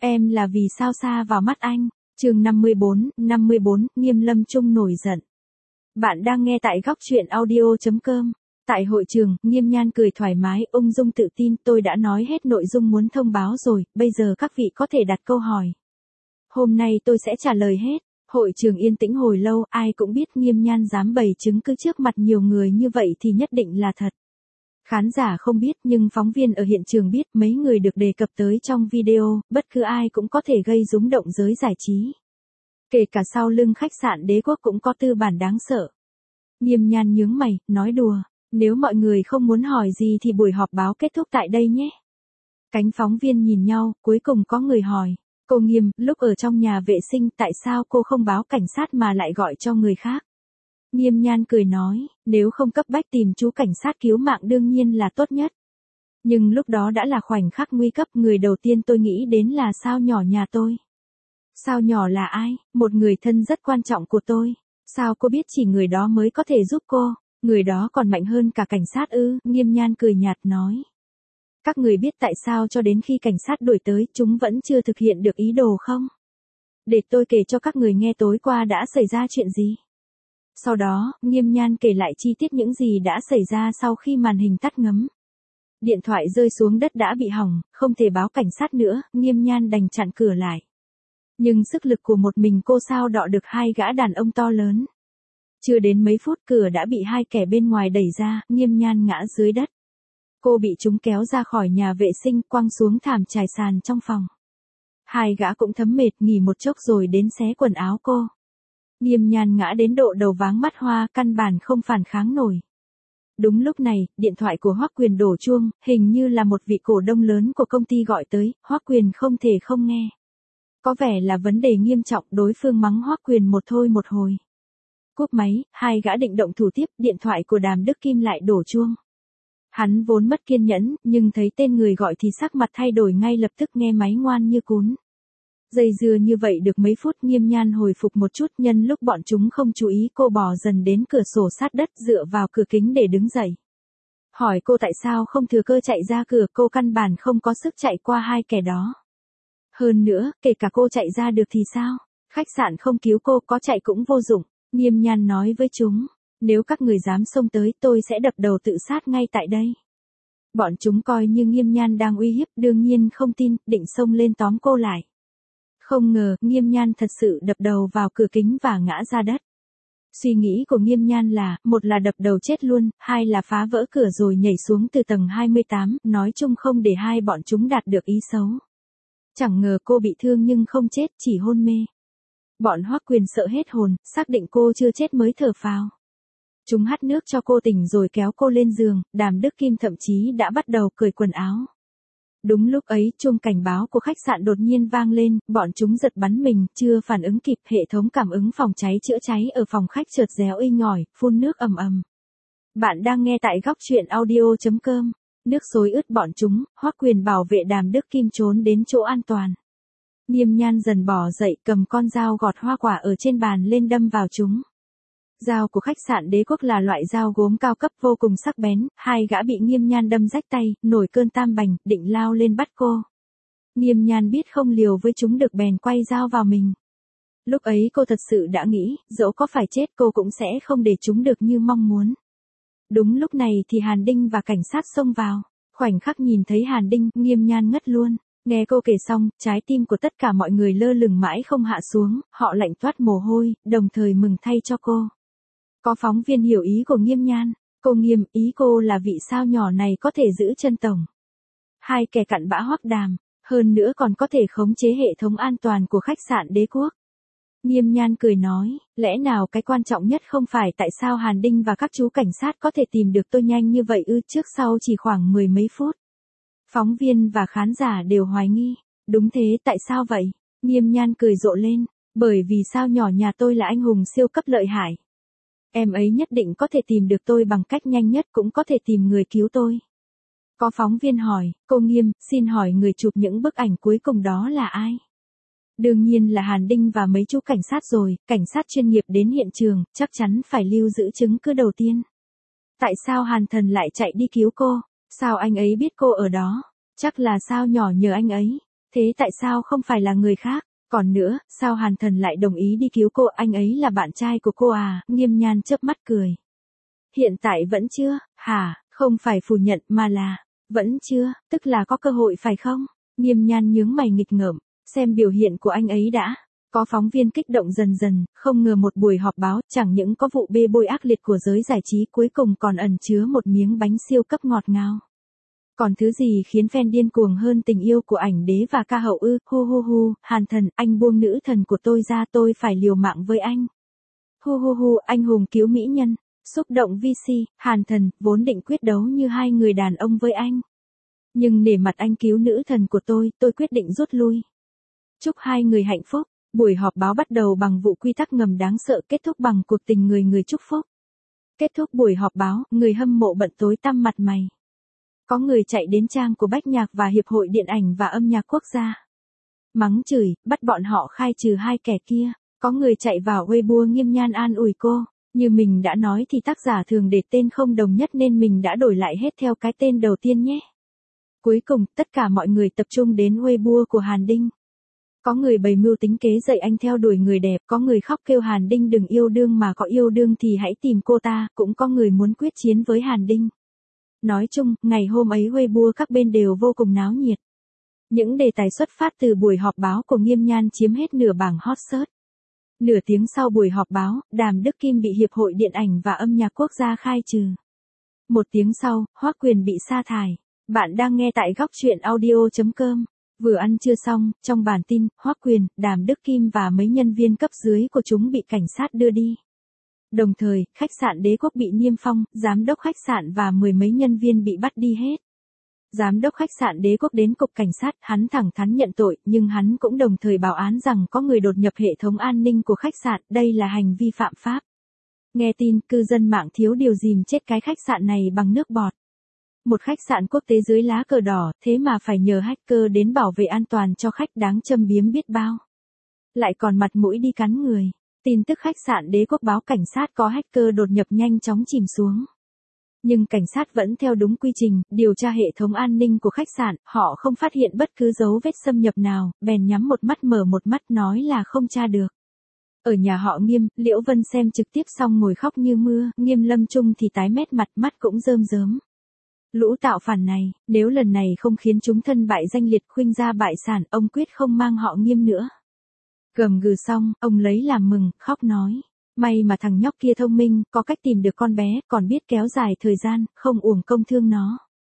Em là vì sao xa vào mắt anh. Chương 54, Nghiêm Lâm Trung nổi giận. Bạn đang nghe tại góc truyện audio.com. Tại hội trường, Nghiêm Nhan cười thoải mái, ung dung tự tin, tôi đã nói hết nội dung muốn thông báo rồi, bây giờ các vị có thể đặt câu hỏi. Hôm nay tôi sẽ trả lời hết. Hội trường yên tĩnh hồi lâu, ai cũng biết Nghiêm Nhan dám bày chứng cứ trước mặt nhiều người như vậy thì nhất định là thật. Khán giả không biết nhưng phóng viên ở hiện trường biết, mấy người được đề cập tới trong video, bất cứ ai cũng có thể gây rúng động giới giải trí. Kể cả sau lưng khách sạn Đế Quốc cũng có tư bản đáng sợ. Nghiêm Nhan nhướng mày, nói đùa, nếu mọi người không muốn hỏi gì thì buổi họp báo kết thúc tại đây nhé. Cánh phóng viên nhìn nhau, cuối cùng có người hỏi, cô Nghiêm, lúc ở trong nhà vệ sinh tại sao cô không báo cảnh sát mà lại gọi cho người khác? Nghiêm Nhan cười nói, nếu không cấp bách tìm chú cảnh sát cứu mạng đương nhiên là tốt nhất. Nhưng lúc đó đã là khoảnh khắc nguy cấp, người đầu tiên tôi nghĩ đến là Sao Nhỏ nhà tôi. Sao Nhỏ là ai? Một người thân rất quan trọng của tôi. Sao cô biết chỉ người đó mới có thể giúp cô? Người đó còn mạnh hơn cả cảnh sát ư? Nghiêm Nhan cười nhạt nói. Các người biết tại sao cho đến khi cảnh sát đuổi tới chúng vẫn chưa thực hiện được ý đồ không? Để tôi kể cho các người nghe tối qua đã xảy ra chuyện gì. Sau đó, Nghiêm Nhan kể lại chi tiết những gì đã xảy ra sau khi màn hình tắt ngấm. Điện thoại rơi xuống đất đã bị hỏng, không thể báo cảnh sát nữa, Nghiêm Nhan đành chặn cửa lại. Nhưng sức lực của một mình cô sao đọ được hai gã đàn ông to lớn. Chưa đến mấy phút cửa đã bị hai kẻ bên ngoài đẩy ra, Nghiêm Nhan ngã dưới đất. Cô bị chúng kéo ra khỏi nhà vệ sinh, quăng xuống thảm trải sàn trong phòng. Hai gã cũng thấm mệt, nghỉ một chốc rồi đến xé quần áo cô. Nghiêm Nhan ngã đến độ đầu váng mắt hoa, căn bản không phản kháng nổi. Đúng lúc này, điện thoại của Hoắc Quyền đổ chuông, hình như là một vị cổ đông lớn của công ty gọi tới, Hoắc Quyền không thể không nghe. Có vẻ là vấn đề nghiêm trọng, đối phương mắng Hoắc Quyền một thôi một hồi. Cúp máy, hai gã định động thủ tiếp, điện thoại của Đàm Đức Kim lại đổ chuông. Hắn vốn mất kiên nhẫn, nhưng thấy tên người gọi thì sắc mặt thay đổi ngay lập tức, nghe máy ngoan như cún. Dây dưa như vậy được mấy phút, Nghiêm Nhan hồi phục một chút, nhân lúc bọn chúng không chú ý cô bò dần đến cửa sổ sát đất, dựa vào cửa kính để đứng dậy. Hỏi cô tại sao không thừa cơ chạy ra cửa, cô căn bản không có sức chạy qua hai kẻ đó. Hơn nữa, kể cả cô chạy ra được thì sao? Khách sạn không cứu cô, có chạy cũng vô dụng. Nghiêm Nhan nói với chúng, nếu các người dám xông tới tôi sẽ đập đầu tự sát ngay tại đây. Bọn chúng coi như Nghiêm Nhan đang uy hiếp, đương nhiên không tin, định xông lên tóm cô lại. Không ngờ, Nghiêm Nhan thật sự đập đầu vào cửa kính và ngã ra đất. Suy nghĩ của Nghiêm Nhan là, một là đập đầu chết luôn, hai là phá vỡ cửa rồi nhảy xuống từ tầng 28, nói chung không để hai bọn chúng đạt được ý xấu. Chẳng ngờ cô bị thương nhưng không chết, chỉ hôn mê. Bọn Hoắc Quyền sợ hết hồn, xác định cô chưa chết mới thở phào. Chúng hắt nước cho cô tỉnh rồi kéo cô lên giường, Đàm Đức Kim thậm chí đã bắt đầu cởi quần áo. Đúng lúc ấy, chuông cảnh báo của khách sạn đột nhiên vang lên, bọn chúng giật bắn mình, chưa phản ứng kịp, hệ thống cảm ứng phòng cháy chữa cháy ở phòng khách chợt réo inh ỏi, phun nước ầm ầm. Bạn đang nghe tại góc truyện audio.com. Nước xối ướt bọn chúng, Hoắc Quyền bảo vệ Đàm Đức Kim trốn đến chỗ an toàn. Nghiêm Nhan dần bò dậy, cầm con dao gọt hoa quả ở trên bàn lên đâm vào chúng. Dao của khách sạn Đế Quốc là loại dao gốm cao cấp vô cùng sắc bén, hai gã bị Nghiêm Nhan đâm rách tay, nổi cơn tam bành, định lao lên bắt cô. Nghiêm Nhan biết không liều với chúng được bèn quay dao vào mình. Lúc ấy cô thật sự đã nghĩ, dẫu có phải chết cô cũng sẽ không để chúng được như mong muốn. Đúng lúc này thì Hàn Đinh và cảnh sát xông vào. Khoảnh khắc nhìn thấy Hàn Đinh, Nghiêm Nhan ngất luôn. Nghe cô kể xong, trái tim của tất cả mọi người lơ lửng mãi không hạ xuống, họ lạnh toát mồ hôi, đồng thời mừng thay cho cô. Có phóng viên hiểu ý của Nghiêm Nhan. Cô Nghiêm, ý cô là vị sao nhỏ này có thể giữ chân tổng. Hai kẻ cặn bã Hoắc Đàm, hơn nữa còn có thể khống chế hệ thống an toàn của khách sạn Đế Quốc. Nghiêm Nhan cười nói, lẽ nào cái quan trọng nhất không phải tại sao Hàn Đinh và các chú cảnh sát có thể tìm được tôi nhanh như vậy ư, trước sau chỉ khoảng mười mấy phút. Phóng viên và khán giả đều hoài nghi, đúng thế, tại sao vậy? Nghiêm Nhan cười rộ lên, bởi vì sao nhỏ nhà tôi là anh hùng siêu cấp lợi hại. Em ấy nhất định có thể tìm được tôi bằng cách nhanh nhất, cũng có thể tìm người cứu tôi. Có phóng viên hỏi, cô Nghiêm, xin hỏi người chụp những bức ảnh cuối cùng đó là ai? Đương nhiên là Hàn Đinh và mấy chú cảnh sát rồi, cảnh sát chuyên nghiệp đến hiện trường, chắc chắn phải lưu giữ chứng cứ đầu tiên. Tại sao Hàn Thần lại chạy đi cứu cô? Sao anh ấy biết cô ở đó? Chắc là sao nhỏ nhờ anh ấy. Thế tại sao không phải là người khác? Còn nữa, sao Hàn Thần lại đồng ý đi cứu cô, anh ấy là bạn trai của cô à? Nghiêm Nhan chớp mắt cười. Hiện tại vẫn chưa, hả? Không phải phủ nhận mà là, vẫn chưa, tức là có cơ hội phải không? Nghiêm Nhan nhướng mày nghịch ngợm, xem biểu hiện của anh ấy đã. Có phóng viên kích động dần dần, không ngờ một buổi họp báo chẳng những có vụ bê bối ác liệt của giới giải trí, cuối cùng còn ẩn chứa một miếng bánh siêu cấp ngọt ngào. Còn thứ gì khiến fan điên cuồng hơn tình yêu của ảnh đế và ca hậu ư? Hu hu hu, Hàn Thần, anh buông nữ thần của tôi ra, tôi phải liều mạng với anh. Hu hu hu, anh hùng cứu mỹ nhân. Xúc động VC, Hàn Thần, vốn định quyết đấu như hai người đàn ông với anh. Nhưng nể mặt anh cứu nữ thần của tôi quyết định rút lui. Chúc hai người hạnh phúc. Buổi họp báo bắt đầu bằng vụ quy tắc ngầm đáng sợ, kết thúc bằng cuộc tình người người chúc phúc. Kết thúc buổi họp báo, người hâm mộ bận tối tăm mặt mày. Có người chạy đến trang của Bách Nhạc và Hiệp hội Điện ảnh và Âm nhạc Quốc gia. Mắng chửi, bắt bọn họ khai trừ hai kẻ kia. Có người chạy vào Weibo Nghiêm Nhan an ủi cô. Như mình đã nói thì tác giả thường để tên không đồng nhất nên mình đã đổi lại hết theo cái tên đầu tiên nhé. Cuối cùng, tất cả mọi người tập trung đến Weibo của Hàn Đinh. Có người bày mưu tính kế dạy anh theo đuổi người đẹp, có người khóc kêu Hàn Đinh đừng yêu đương mà có yêu đương thì hãy tìm cô ta, cũng có người muốn quyết chiến với Hàn Đinh. Nói chung, ngày hôm ấy Weibo các bên đều vô cùng náo nhiệt. Những đề tài xuất phát từ buổi họp báo của Nghiêm Nhan chiếm hết nửa bảng hot search. Nửa tiếng sau buổi họp báo, Đàm Đức Kim bị Hiệp hội Điện ảnh và Âm nhạc Quốc gia khai trừ. Một tiếng sau, Hoắc Quyền bị sa thải. Bạn đang nghe tại góc truyện audio.com. Vừa ăn trưa xong, trong bản tin, Hoắc Quyền, Đàm Đức Kim và mấy nhân viên cấp dưới của chúng bị cảnh sát đưa đi. Đồng thời, khách sạn Đế Quốc bị niêm phong, giám đốc khách sạn và mười mấy nhân viên bị bắt đi hết. Giám đốc khách sạn Đế Quốc đến cục cảnh sát, hắn thẳng thắn nhận tội, nhưng hắn cũng đồng thời báo án rằng có người đột nhập hệ thống an ninh của khách sạn, đây là hành vi phạm pháp. Nghe tin, cư dân mạng thiếu điều dìm chết cái khách sạn này bằng nước bọt. Một khách sạn quốc tế dưới lá cờ đỏ, thế mà phải nhờ hacker đến bảo vệ an toàn cho khách, đáng châm biếm biết bao. Lại còn mặt mũi đi cắn người. Tin tức khách sạn Đế Quốc báo cảnh sát có hacker đột nhập nhanh chóng chìm xuống. Nhưng cảnh sát vẫn theo đúng quy trình, điều tra hệ thống an ninh của khách sạn, họ không phát hiện bất cứ dấu vết xâm nhập nào, bèn nhắm một mắt mở một mắt nói là không tra được. Ở nhà họ Nghiêm, Liễu Vân xem trực tiếp xong ngồi khóc như mưa, Nghiêm Lâm Trung thì tái mét mặt, mắt cũng rơm rớm. Lũ tạo phản này, nếu lần này không khiến chúng thân bại danh liệt khuynh gia bại sản, ông quyết không mang họ Nghiêm nữa. Gầm gừ xong, ông lấy làm mừng, khóc nói. May mà thằng nhóc kia thông minh, có cách tìm được con bé, còn biết kéo dài thời gian, không uổng công thương nó.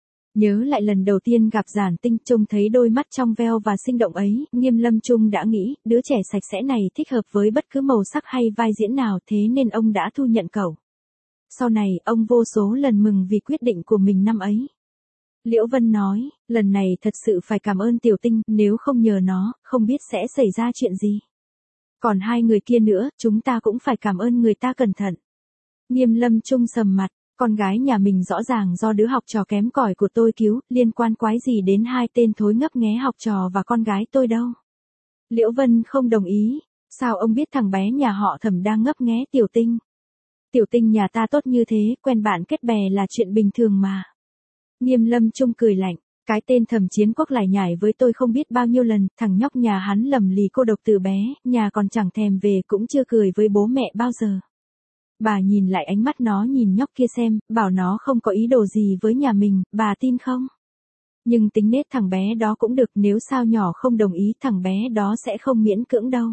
Nhớ lại lần đầu tiên gặp Giản Tinh, trông thấy đôi mắt trong veo và sinh động ấy, Nghiêm Lâm Trung đã nghĩ, đứa trẻ sạch sẽ này thích hợp với bất cứ màu sắc hay vai diễn nào, thế nên ông đã thu nhận cậu. Sau này, ông vô số lần mừng vì quyết định của mình năm ấy. Liễu Vân nói, lần này thật sự phải cảm ơn Tiểu Tinh, nếu không nhờ nó, không biết sẽ xảy ra chuyện gì. Còn hai người kia nữa, chúng ta cũng phải cảm ơn người ta cẩn thận. Nghiêm Lâm Trung sầm mặt, con gái nhà mình rõ ràng do đứa học trò kém cỏi của tôi cứu, liên quan quái gì đến hai tên thối ngấp nghé học trò và con gái tôi đâu. Liễu Vân không đồng ý, sao ông biết thằng bé nhà họ Thẩm đang ngấp nghé Tiểu Tinh? Tiểu Tinh nhà ta tốt như thế, quen bạn kết bè là chuyện bình thường mà. Nghiêm Lâm Trung cười lạnh, cái tên Thẩm Chiến Quốc lại nhảy với tôi không biết bao nhiêu lần, thằng nhóc nhà hắn lầm lì cô độc từ bé, nhà còn chẳng thèm về cũng chưa cười với bố mẹ bao giờ. Bà nhìn lại ánh mắt nó nhìn nhóc kia xem, bảo nó không có ý đồ gì với nhà mình, bà tin không? Nhưng tính nết thằng bé đó cũng được, nếu sao nhỏ không đồng ý thằng bé đó sẽ không miễn cưỡng đâu.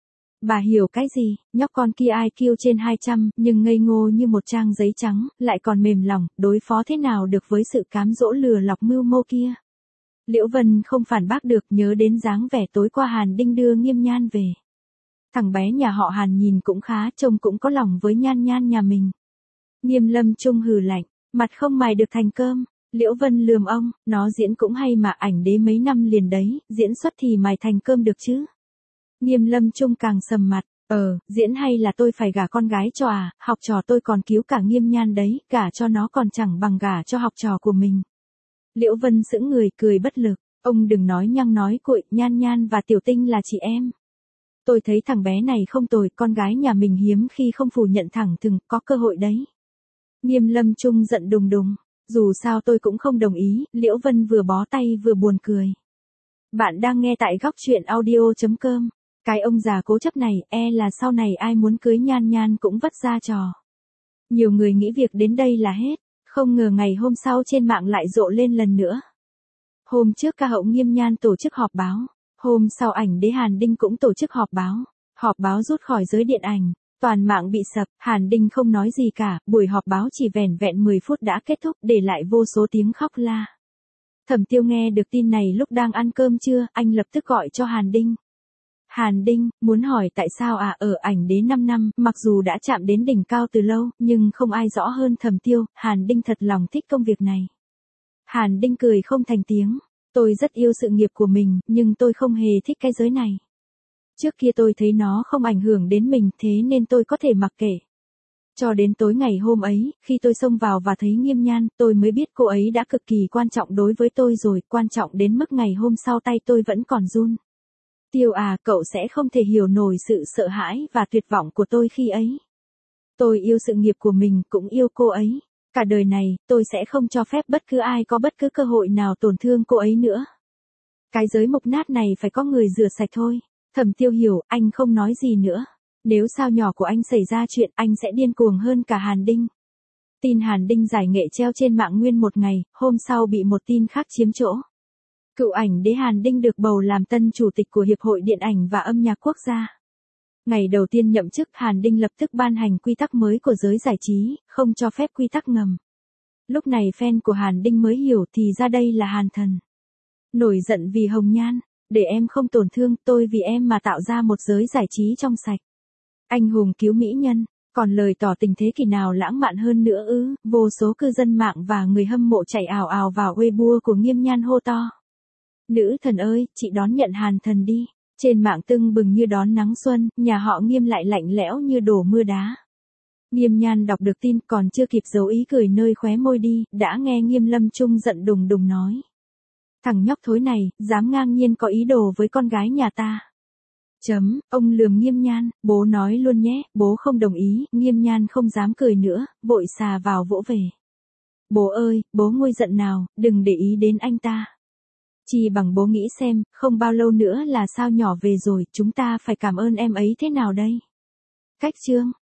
Bà hiểu cái gì, nhóc con kia IQ trên 200, nhưng ngây ngô như một trang giấy trắng, lại còn mềm lòng, đối phó thế nào được với sự cám dỗ lừa lọc mưu mô kia. Liễu Vân không phản bác được, nhớ đến dáng vẻ tối qua Hàn Đinh đưa Nghiêm Nhan về. Thằng bé nhà họ Hàn nhìn cũng khá, trông cũng có lòng với Nhan Nhan nhà mình. Nghiêm Lâm Trung hừ lạnh, mặt không mài được thành cơm. Liễu Vân lườm ông, nó diễn cũng hay mà, ảnh đế mấy năm liền đấy, diễn xuất thì mài thành cơm được chứ. Nghiêm Lâm Trung càng sầm mặt, diễn hay là tôi phải gả con gái cho à, học trò tôi còn cứu cả Nghiêm Nhan đấy, gả cho nó còn chẳng bằng gả cho học trò của mình. Liễu Vân sững người cười bất lực, ông đừng nói nhăng nói cuội, Nhan Nhan và Tiểu Tinh là chị em. Tôi thấy thằng bé này không tồi, con gái nhà mình hiếm khi không phủ nhận thẳng thừng, có cơ hội đấy. Nghiêm Lâm Trung giận đùng đùng, dù sao tôi cũng không đồng ý, Liễu Vân vừa bó tay vừa buồn cười. Bạn đang nghe tại góc chuyện audio.com. Cái ông già cố chấp này, là sau này ai muốn cưới Nhan Nhan cũng vất ra trò. Nhiều người nghĩ việc đến đây là hết, không ngờ ngày hôm sau trên mạng lại rộ lên lần nữa. Hôm trước ca hậu Nghiêm Nhan tổ chức họp báo, hôm sau ảnh đế Hàn Đinh cũng tổ chức họp báo. Họp báo rút khỏi giới điện ảnh, toàn mạng bị sập, Hàn Đinh không nói gì cả, buổi họp báo chỉ vẻn vẹn 10 phút đã kết thúc, để lại vô số tiếng khóc la. Thẩm Tiêu nghe được tin này lúc đang ăn cơm trưa, anh lập tức gọi cho Hàn Đinh. Hàn Đinh, muốn hỏi tại sao ở ảnh đế 5 năm, mặc dù đã chạm đến đỉnh cao từ lâu, nhưng không ai rõ hơn Thẩm Tiêu, Hàn Đinh thật lòng thích công việc này. Hàn Đinh cười không thành tiếng, tôi rất yêu sự nghiệp của mình, nhưng tôi không hề thích cái giới này. Trước kia tôi thấy nó không ảnh hưởng đến mình, thế nên tôi có thể mặc kệ. Cho đến tối ngày hôm ấy, khi tôi xông vào và thấy Nghiêm Nhan, tôi mới biết cô ấy đã cực kỳ quan trọng đối với tôi rồi, quan trọng đến mức ngày hôm sau tay tôi vẫn còn run. Tiêu cậu sẽ không thể hiểu nổi sự sợ hãi và tuyệt vọng của tôi khi ấy. Tôi yêu sự nghiệp của mình, cũng yêu cô ấy. Cả đời này, tôi sẽ không cho phép bất cứ ai có bất cứ cơ hội nào tổn thương cô ấy nữa. Cái giới mục nát này phải có người rửa sạch thôi. Thẩm Tiêu hiểu, anh không nói gì nữa. Nếu sao nhỏ của anh xảy ra chuyện, anh sẽ điên cuồng hơn cả Hàn Đinh. Tin Hàn Đinh giải nghệ treo trên mạng nguyên một ngày, hôm sau bị một tin khác chiếm chỗ. Cựu ảnh đế Hàn Đinh được bầu làm tân chủ tịch của Hiệp hội Điện ảnh và Âm nhạc Quốc gia. Ngày đầu tiên nhậm chức, Hàn Đinh lập tức ban hành quy tắc mới của giới giải trí, không cho phép quy tắc ngầm. Lúc này fan của Hàn Đinh mới hiểu thì ra đây là Hàn Thần. Nổi giận vì Hồng Nhan, để em không tổn thương, tôi vì em mà tạo ra một giới giải trí trong sạch. Anh hùng cứu mỹ nhân, còn lời tỏ tình thế kỷ nào lãng mạn hơn nữa ư? Vô số cư dân mạng và người hâm mộ chạy ào ào vào Weibo của Nghiêm Nhan hô to. Nữ thần ơi, chị đón nhận Hàn Thần đi. Trên mạng tưng bừng như đón nắng xuân, nhà họ Nghiêm lại lạnh lẽo như đổ mưa đá. Nghiêm Nhan đọc được tin còn chưa kịp giấu ý cười nơi khóe môi đi, đã nghe Nghiêm Lâm Trung giận đùng đùng nói. Thằng nhóc thối này, dám ngang nhiên có ý đồ với con gái nhà ta. Ông lườm Nghiêm Nhan, bố nói luôn nhé, bố không đồng ý, Nghiêm Nhan không dám cười nữa, vội xà vào vỗ về. Bố ơi, bố nguôi giận nào, đừng để ý đến anh ta. Chỉ bằng bố nghĩ xem, không bao lâu nữa là sao nhỏ về rồi, chúng ta phải cảm ơn em ấy thế nào đây? Cách chương